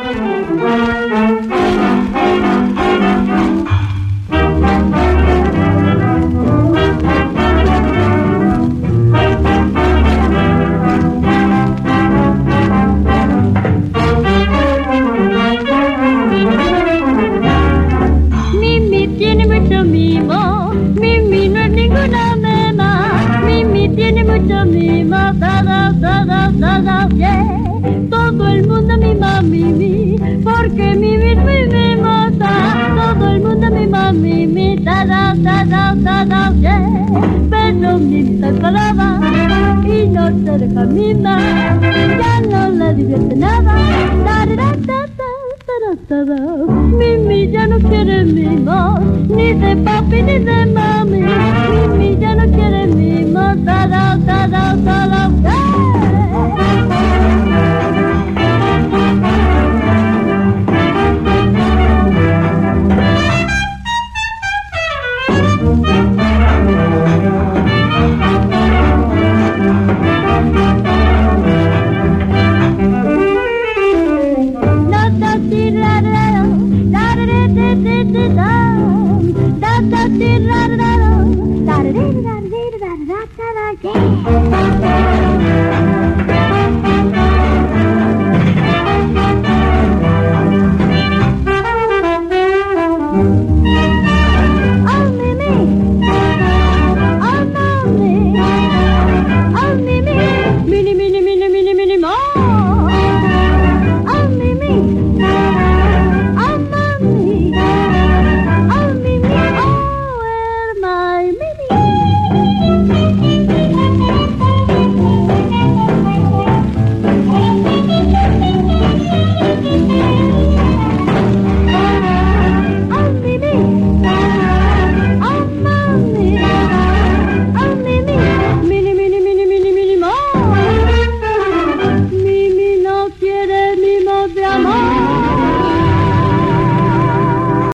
Yeah. Todo el mundo mima Mimi, porque Mimi me mata. Todo el mundo mima Mimi, yeah. Pero Mimi está colada y no se deja mimar, ya no le divierte nada. Mimi ya no quiere mimos, ni de papi ni de mami. Mimi ya no quiere mimos,